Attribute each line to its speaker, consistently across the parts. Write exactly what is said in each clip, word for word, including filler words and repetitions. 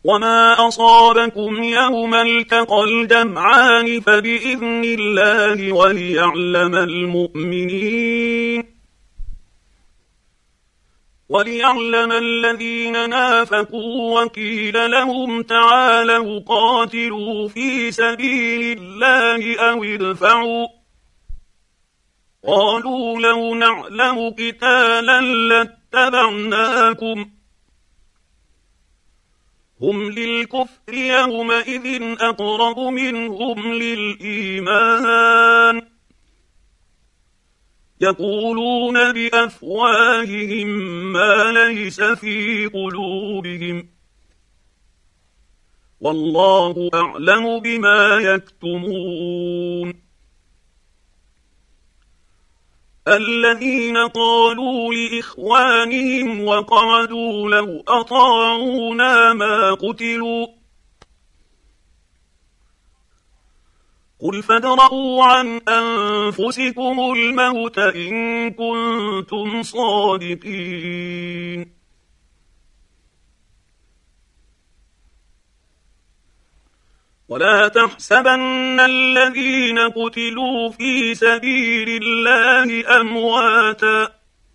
Speaker 1: وما أصابكم يوم التقى الجمعان فبإذن الله وليعلم المؤمنين وليعلم الذين نافقوا وقيل لهم تعالوا قاتلوا في سبيل الله أو ادفعوا قالوا لو نعلم قتالا لاتبعناكم هم للكفر يومئذ أقرب منهم للإيمان يقولون بأفواههم ما ليس في قلوبهم والله أعلم بما يكتمون الذين قالوا لإخوانهم وقعدوا لو أطاعونا ما قتلوا قل فادرءوا عن أنفسكم الموت إن كنتم صادقين ولا تحسبن الذين قتلوا في سبيل الله أمواتا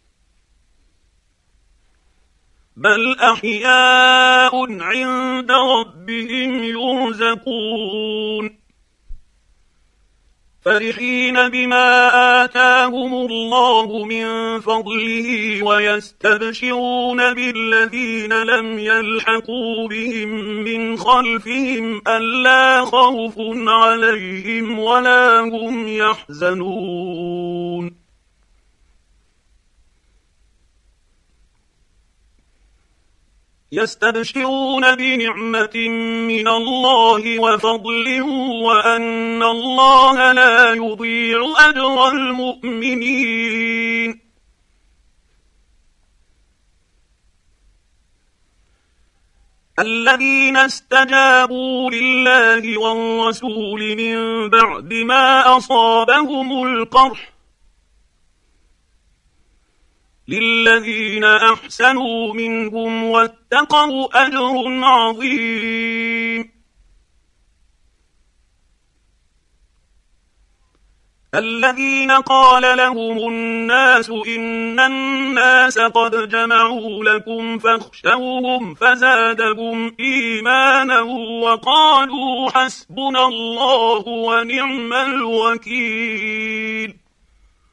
Speaker 1: بل أحياء عند ربهم يرزقون فرحين بما آتاهم الله من فضله ويستبشرون بالذين لم يلحقوا بهم من خلفهم ألا خوف عليهم ولا هم يحزنون يستبشرون بنعمة من الله وفضل وأن الله لا يضيع أجر المؤمنين الذين استجابوا لله والرسول من بعد ما أصابهم القرح للذين أحسنوا منهم واتقوا أجر عظيم الذين قال لهم الناس إن الناس قد جمعوا لكم فاخشوهم فزادهم إيمانا وقالوا حسبنا الله ونعم الوكيل